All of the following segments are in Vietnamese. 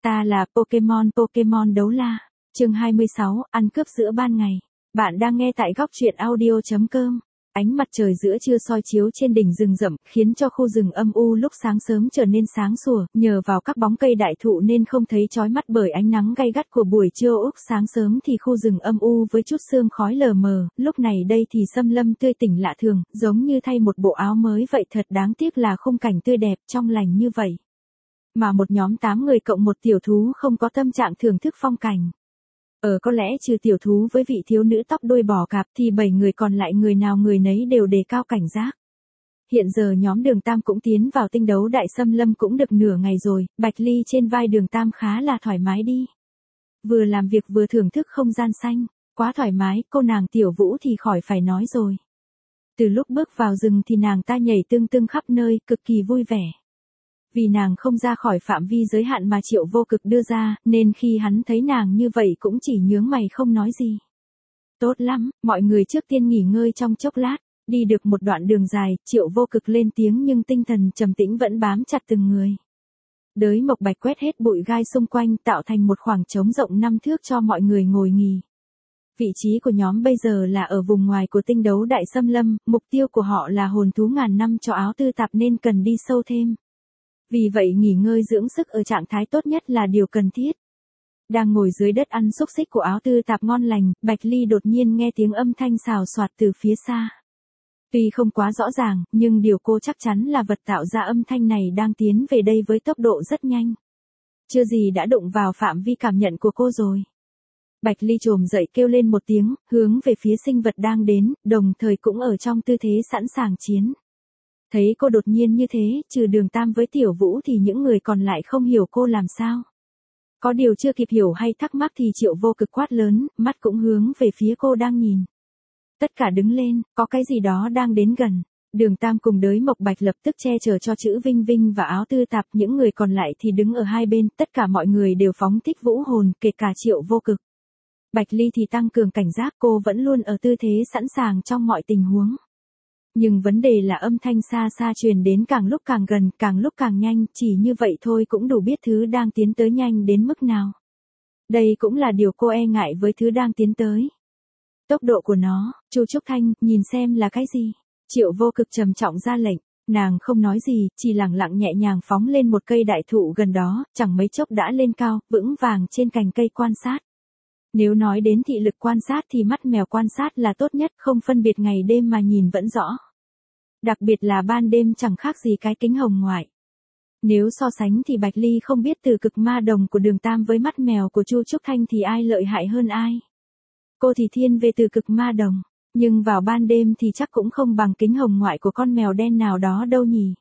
Ta là Pokemon đấu la. Chương 26, ăn cướp giữa ban ngày. Bạn đang nghe tại góc truyện audio.com. Ánh mặt trời giữa trưa soi chiếu trên đỉnh rừng rậm, khiến cho khu rừng âm u lúc sáng sớm trở nên sáng sủa, nhờ vào các bóng cây đại thụ nên không thấy chói mắt bởi ánh nắng gay gắt của buổi trưa. Lúc sáng sớm thì khu rừng âm u với chút sương khói lờ mờ, lúc này đây thì xâm lâm tươi tỉnh lạ thường, giống như thay một bộ áo mới vậy. Thật đáng tiếc là khung cảnh tươi đẹp trong lành như vậy mà một nhóm 8 người cộng một tiểu thú không có tâm trạng thưởng thức phong cảnh. Có lẽ trừ tiểu thú với vị thiếu nữ tóc đuôi bò cạp thì 7 người còn lại người nào người nấy đều đề cao cảnh giác. Hiện giờ nhóm Đường Tam cũng tiến vào tinh đấu đại xâm lâm cũng được nửa ngày rồi, Bạch Ly trên vai Đường Tam khá là thoải mái đi. Vừa làm việc vừa thưởng thức không gian xanh, quá thoải mái. Cô nàng Tiểu Vũ thì khỏi phải nói rồi. Từ lúc bước vào rừng thì nàng ta nhảy tưng tưng khắp nơi, cực kỳ vui vẻ. Vì nàng không ra khỏi phạm vi giới hạn mà Triệu Vô Cực đưa ra, nên khi hắn thấy nàng như vậy cũng chỉ nhướng mày không nói gì. Tốt lắm, mọi người trước tiên nghỉ ngơi trong chốc lát. Đi được một đoạn đường dài, Triệu Vô Cực lên tiếng nhưng tinh thần trầm tĩnh vẫn bám chặt từng người. Đới Mộc Bạch quét hết bụi gai xung quanh tạo thành một khoảng trống rộng 5 thước cho mọi người ngồi nghỉ. Vị trí của nhóm bây giờ là ở vùng ngoài của tinh đấu đại xâm lâm, mục tiêu của họ là hồn thú ngàn năm cho Áo Tư Tạp nên cần đi sâu thêm. Vì vậy nghỉ ngơi dưỡng sức ở trạng thái tốt nhất là điều cần thiết. Đang ngồi dưới đất ăn xúc xích của Áo Tư Tạp ngon lành, Bạch Ly đột nhiên nghe tiếng âm thanh xào xoạt từ phía xa. Tuy không quá rõ ràng, nhưng điều cô chắc chắn là vật tạo ra âm thanh này đang tiến về đây với tốc độ rất nhanh. Chưa gì đã đụng vào phạm vi cảm nhận của cô rồi. Bạch Ly chồm dậy kêu lên một tiếng, hướng về phía sinh vật đang đến, đồng thời cũng ở trong tư thế sẵn sàng chiến. Thấy cô đột nhiên như thế, trừ Đường Tam với Tiểu Vũ thì những người còn lại không hiểu cô làm sao. Có điều chưa kịp hiểu hay thắc mắc thì Triệu Vô Cực quát lớn, mắt cũng hướng về phía cô đang nhìn. Tất cả đứng lên, có cái gì đó đang đến gần. Đường Tam cùng Đới Mộc Bạch lập tức che chở cho chữ Vinh Vinh và Áo Tư Tạp, những người còn lại thì đứng ở hai bên, tất cả mọi người đều phóng thích vũ hồn, kể cả Triệu Vô Cực. Bạch Ly thì tăng cường cảnh giác, cô vẫn luôn ở tư thế sẵn sàng trong mọi tình huống. Nhưng vấn đề là âm thanh xa xa truyền đến càng lúc càng gần, càng lúc càng nhanh, chỉ như vậy thôi cũng đủ biết thứ đang tiến tới nhanh đến mức nào. Đây cũng là điều cô e ngại với thứ đang tiến tới. Tốc độ của nó, Chu Trúc Thanh, nhìn xem là cái gì? Triệu Vô Cực trầm trọng ra lệnh, nàng không nói gì, chỉ lẳng lặng nhẹ nhàng phóng lên một cây đại thụ gần đó, chẳng mấy chốc đã lên cao, vững vàng trên cành cây quan sát. Nếu nói đến thị lực quan sát thì mắt mèo quan sát là tốt nhất, không phân biệt ngày đêm mà nhìn vẫn rõ. Đặc biệt là ban đêm chẳng khác gì cái kính hồng ngoại. Nếu so sánh thì Bạch Ly không biết từ cực ma đồng của Đường Tam với mắt mèo của Chu Trúc Thanh thì ai lợi hại hơn ai. Cô thì thiên về từ cực ma đồng, nhưng vào ban đêm thì chắc cũng không bằng kính hồng ngoại của con mèo đen nào đó đâu nhỉ.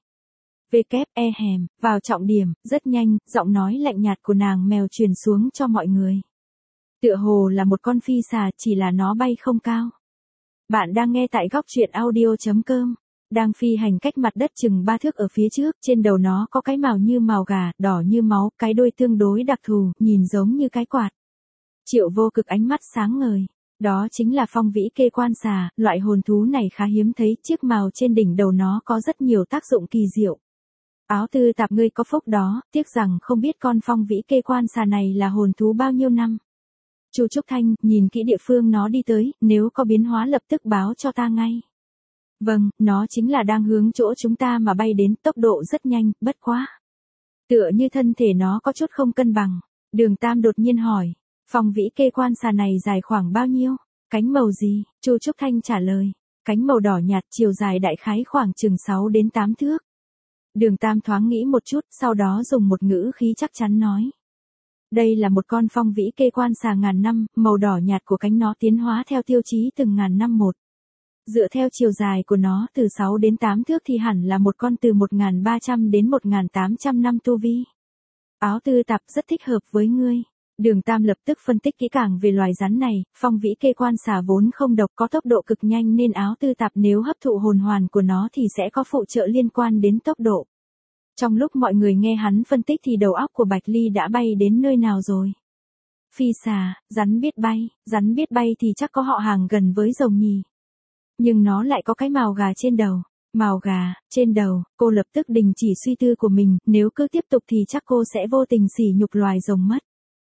Vào trọng điểm, rất nhanh, giọng nói lạnh nhạt của nàng mèo truyền xuống cho mọi người. Tựa hồ là một con phi xà, chỉ là nó bay không cao. Bạn đang nghe tại góc truyện audio.com. Đang phi hành cách mặt đất chừng 3 thước ở phía trước, trên đầu nó có cái mào như mào gà, đỏ như máu, cái đuôi tương đối đặc thù, nhìn giống như cái quạt. Triệu Vô Cực ánh mắt sáng ngời. Đó chính là phong vĩ kê quan xà, loại hồn thú này khá hiếm thấy, chiếc mào trên đỉnh đầu nó có rất nhiều tác dụng kỳ diệu. Áo Tư Tạp, ngươi có phúc đó, tiếc rằng không biết con phong vĩ kê quan xà này là hồn thú bao nhiêu năm. Chu Trúc Thanh, nhìn kỹ địa phương nó đi tới, nếu có biến hóa lập tức báo cho ta ngay. Vâng, nó chính là đang hướng chỗ chúng ta mà bay đến, tốc độ rất nhanh, bất quá. Tựa như thân thể nó có chút không cân bằng. Đường Tam đột nhiên hỏi, phong vĩ kê quan xà này dài khoảng bao nhiêu? Cánh màu gì? Chu Trúc Thanh trả lời, cánh màu đỏ nhạt, chiều dài đại khái khoảng chừng 6 đến 8 thước. Đường Tam thoáng nghĩ một chút, sau đó dùng một ngữ khí chắc chắn nói. Đây là một con phong vĩ kê quan xà ngàn năm, màu đỏ nhạt của cánh nó tiến hóa theo tiêu chí từng ngàn năm một. Dựa theo chiều dài của nó từ 6 đến 8 thước thì hẳn là một con từ 1300 đến 1800 năm tu vi. Áo Tư Tạp, rất thích hợp với ngươi. Đường Tam lập tức phân tích kỹ càng về loài rắn này, phong vĩ kê quan xà vốn không độc, có tốc độ cực nhanh nên Áo Tư Tạp nếu hấp thụ hồn hoàn của nó thì sẽ có phụ trợ liên quan đến tốc độ. Trong lúc mọi người nghe hắn phân tích thì đầu óc của Bạch Ly đã bay đến nơi nào rồi. Phi xà, rắn biết bay thì chắc có họ hàng gần với rồng nhỉ. Nhưng nó lại có cái mào gà trên đầu. Mào gà, trên đầu, cô lập tức đình chỉ suy tư của mình, nếu cứ tiếp tục thì chắc cô sẽ vô tình sỉ nhục loài rồng mất.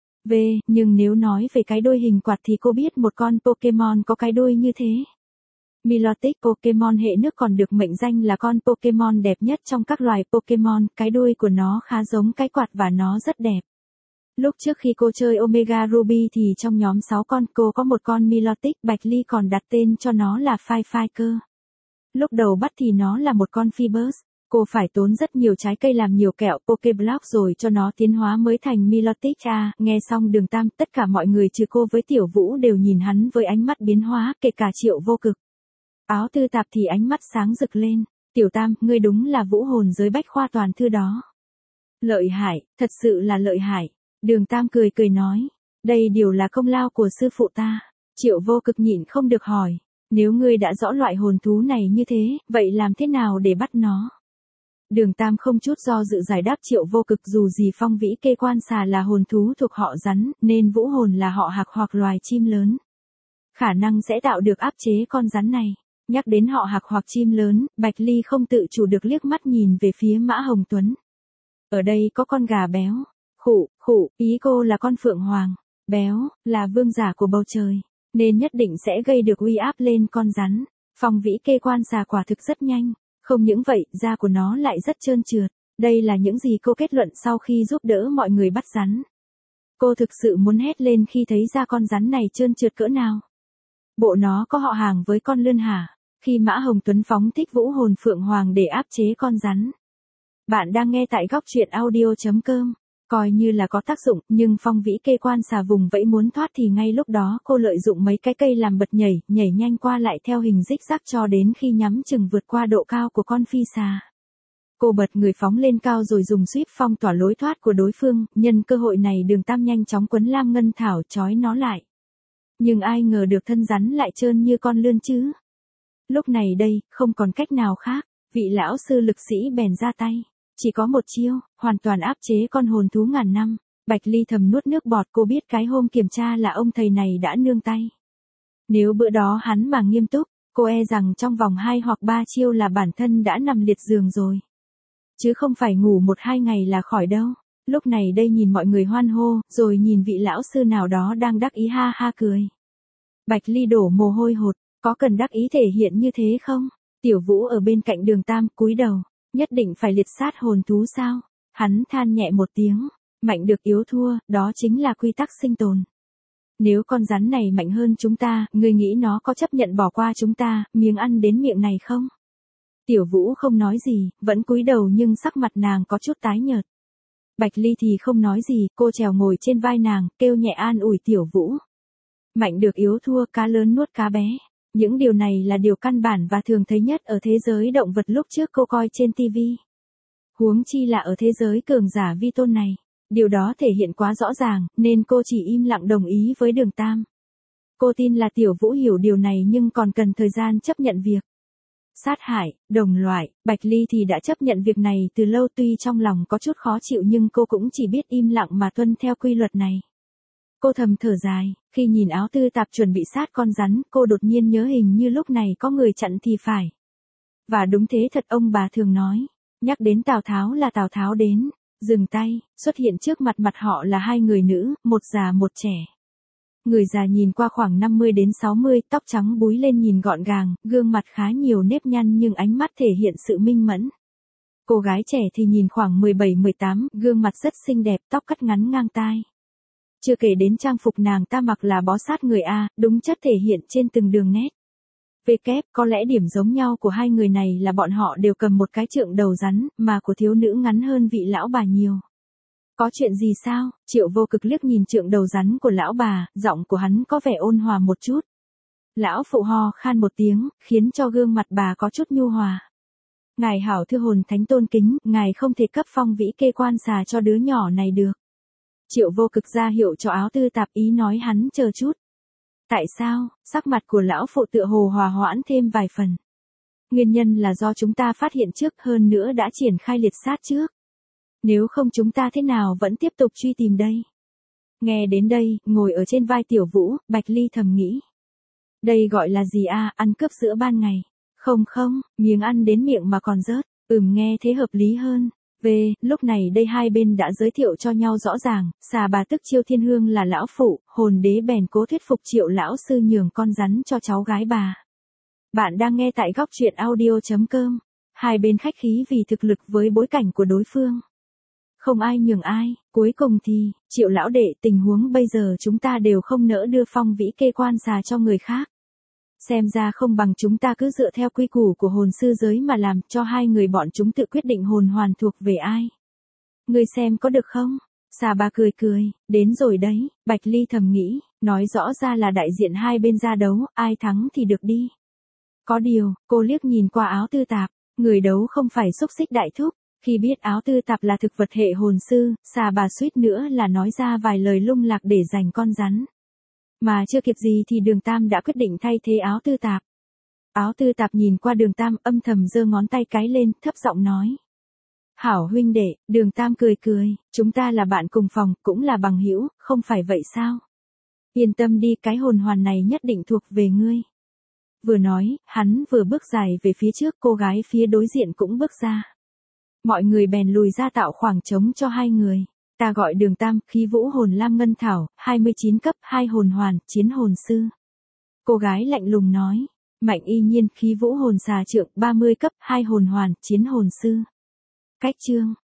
Nhưng nếu nói về cái đuôi hình quạt thì cô biết một con Pokemon có cái đuôi như thế. Milotic Pokemon hệ nước còn được mệnh danh là con Pokemon đẹp nhất trong các loài Pokemon, cái đuôi của nó khá giống cái quạt và nó rất đẹp. Lúc trước khi cô chơi Omega Ruby thì trong nhóm 6 con cô có một con Milotic, Bạch Ly còn đặt tên cho nó là Phai Phai cơ. Lúc đầu bắt thì nó là một con Phoebus, cô phải tốn rất nhiều trái cây làm nhiều kẹo Pokéblock rồi cho nó tiến hóa mới thành Milotic. Nghe xong Đường Tam, tất cả mọi người trừ cô với Tiểu Vũ đều nhìn hắn với ánh mắt biến hóa, kể cả Triệu Vô Cực. Áo Tư Tạp thì ánh mắt sáng rực lên, Tiểu Tam, ngươi đúng là vũ hồn giới bách khoa toàn thư đó. Lợi hại, thật sự là lợi hại. Đường Tam cười cười nói, đây đều là công lao của sư phụ ta. Triệu Vô Cực nhịn không được hỏi, nếu ngươi đã rõ loại hồn thú này như thế, vậy làm thế nào để bắt nó? Đường Tam không chút do dự giải đáp Triệu Vô Cực, dù gì Phong Vĩ Kê Quan Xà là hồn thú thuộc họ rắn, nên vũ hồn là họ hạc hoặc loài chim lớn. Khả năng sẽ tạo được áp chế con rắn này. Nhắc đến họ hạc hoặc chim lớn, Bạch Ly không tự chủ được liếc mắt nhìn về phía Mã Hồng Tuấn. Ở đây có con gà béo. Khụ, ý cô là con phượng hoàng. Béo, là vương giả của bầu trời, nên nhất định sẽ gây được uy áp lên con rắn. Phong Vĩ Kê Quan Xà quả thực rất nhanh. Không những vậy, da của nó lại rất trơn trượt. Đây là những gì cô kết luận sau khi giúp đỡ mọi người bắt rắn. Cô thực sự muốn hét lên khi thấy da con rắn này trơn trượt cỡ nào. Bộ nó có họ hàng với con lươn hả? Khi Mã Hồng Tuấn phóng thích vũ hồn phượng hoàng để áp chế con rắn. Bạn đang nghe tại góc truyện audio.com. Coi như là có tác dụng, nhưng Phong Vĩ Kê Quan Xà vùng vẫy muốn thoát thì ngay lúc đó cô lợi dụng mấy cái cây làm bật nhảy nhanh qua lại theo hình rích rắc cho đến khi nhắm chừng vượt qua độ cao của con phi xà. Cô bật người phóng lên cao rồi dùng Sweep phong tỏa lối thoát của đối phương, nhân cơ hội này Đường Tam nhanh chóng quấn Lam Ngân Thảo trói nó lại. Nhưng ai ngờ được thân rắn lại trơn như con lươn chứ. Lúc này đây, không còn cách nào khác, vị lão sư lực sĩ bèn ra tay. Chỉ có một chiêu, hoàn toàn áp chế con hồn thú ngàn năm. Bạch Ly thầm nuốt nước bọt, cô biết cái hôm kiểm tra là ông thầy này đã nương tay. Nếu bữa đó hắn mà nghiêm túc, cô e rằng trong vòng 2 hoặc 3 chiêu là bản thân đã nằm liệt giường rồi. Chứ không phải ngủ 1-2 ngày là khỏi đâu. Lúc này đây nhìn mọi người hoan hô, rồi nhìn vị lão sư nào đó đang đắc ý ha ha cười. Bạch Ly đổ mồ hôi hột, có cần đắc ý thể hiện như thế không? Tiểu Vũ ở bên cạnh Đường Tam cúi đầu, nhất định phải liệt sát hồn thú sao? Hắn than nhẹ một tiếng, mạnh được yếu thua, đó chính là quy tắc sinh tồn. Nếu con rắn này mạnh hơn chúng ta, ngươi nghĩ nó có chấp nhận bỏ qua chúng ta, miếng ăn đến miệng này không? Tiểu Vũ không nói gì, vẫn cúi đầu nhưng sắc mặt nàng có chút tái nhợt. Bạch Ly thì không nói gì, cô trèo ngồi trên vai nàng, kêu nhẹ an ủi Tiểu Vũ. Mạnh được yếu thua, cá lớn nuốt cá bé. Những điều này là điều căn bản và thường thấy nhất ở thế giới động vật lúc trước cô coi trên TV. Huống chi là ở thế giới cường giả vi tôn này. Điều đó thể hiện quá rõ ràng, nên cô chỉ im lặng đồng ý với Đường Tam. Cô tin là Tiểu Vũ hiểu điều này nhưng còn cần thời gian chấp nhận việc. Sát hại, đồng loại, Bạch Ly thì đã chấp nhận việc này từ lâu, tuy trong lòng có chút khó chịu nhưng cô cũng chỉ biết im lặng mà tuân theo quy luật này. Cô thầm thở dài, khi nhìn Áo Tư Tạp chuẩn bị sát con rắn, cô đột nhiên nhớ hình như lúc này có người chặn thì phải. Và đúng thế thật, ông bà thường nói, nhắc đến Tào Tháo là Tào Tháo đến, dừng tay, xuất hiện trước mặt họ là 2 người nữ, một già một trẻ. Người già nhìn qua khoảng 50 đến 60, tóc trắng búi lên nhìn gọn gàng, gương mặt khá nhiều nếp nhăn nhưng ánh mắt thể hiện sự minh mẫn. Cô gái trẻ thì nhìn khoảng 17-18, gương mặt rất xinh đẹp, tóc cắt ngắn ngang tai. Chưa kể đến trang phục nàng ta mặc là bó sát người A, đúng chất thể hiện trên từng đường nét. Có lẽ điểm giống nhau của 2 người này là bọn họ đều cầm một cái trượng đầu rắn, mà của thiếu nữ ngắn hơn vị lão bà nhiều. Có chuyện gì sao? Triệu Vô Cực liếc nhìn trượng đầu rắn của lão bà, giọng của hắn có vẻ ôn hòa một chút. Lão phụ ho khan một tiếng, khiến cho gương mặt bà có chút nhu hòa. Ngài hảo thưa hồn thánh tôn kính, ngài không thể cấp Phong Vĩ Kê Quan Xà cho đứa nhỏ này được. Triệu Vô Cực ra hiệu cho Áo Tư Tạp, ý nói hắn chờ chút. Tại sao? Sắc mặt của lão phụ tựa hồ hòa hoãn thêm vài phần. Nguyên nhân là do chúng ta phát hiện trước, hơn nữa đã triển khai liệt sát trước. Nếu không chúng ta thế nào vẫn tiếp tục truy tìm đây? Nghe đến đây, ngồi ở trên vai Tiểu Vũ, Bạch Ly thầm nghĩ. Đây gọi là gì a? Ăn cướp giữa ban ngày. Không không, miếng ăn đến miệng mà còn rớt. Nghe thế hợp lý hơn. Lúc này đây hai bên đã giới thiệu cho nhau rõ ràng, xà bà tức Chiêu Thiên Hương là lão phụ, hồn đế bèn cố thuyết phục Triệu lão sư nhường con rắn cho cháu gái bà. Bạn đang nghe tại góc truyện audio.com. Hai bên khách khí vì thực lực với bối cảnh của đối phương. Không ai nhường ai, cuối cùng thì, Triệu lão đệ, tình huống bây giờ chúng ta đều không nỡ đưa phong vĩ kê quan xà cho người khác. Xem ra không bằng chúng ta cứ dựa theo quy củ của hồn sư giới mà làm, cho hai người bọn chúng tự quyết định hồn hoàn thuộc về ai. Ngươi xem có được không? Xà bà cười cười, đến rồi đấy, Bạch Ly thầm nghĩ, nói rõ ra là đại diện hai bên ra đấu, ai thắng thì được đi. Có điều, cô liếc nhìn qua Áo Tư Tạp, người đấu không phải xúc xích đại thúc. Khi biết Áo Tư Tạp là thực vật hệ hồn sư, xà bà suýt nữa là nói ra vài lời lung lạc để giành con rắn. Mà chưa kịp gì thì Đường Tam đã quyết định thay thế Áo Tư Tạp. Áo Tư Tạp nhìn qua Đường Tam âm thầm giơ ngón tay cái lên, thấp giọng nói. Hảo huynh đệ, Đường Tam cười cười, chúng ta là bạn cùng phòng, cũng là bằng hữu, không phải vậy sao? Yên tâm đi, cái hồn hoàn này nhất định thuộc về ngươi. Vừa nói, hắn vừa bước dài về phía trước, cô gái phía đối diện cũng bước ra. Mọi người bèn lùi ra tạo khoảng trống cho hai người. Ta gọi Đường Tam, khí vũ hồn lam ngân thảo, 29 cấp, 2 hồn hoàn, chiến hồn sư. Cô gái lạnh lùng nói. Mạnh Y Nhiên, khí vũ hồn xà trượng, 30 cấp, 2 hồn hoàn, chiến hồn sư. Cách chương.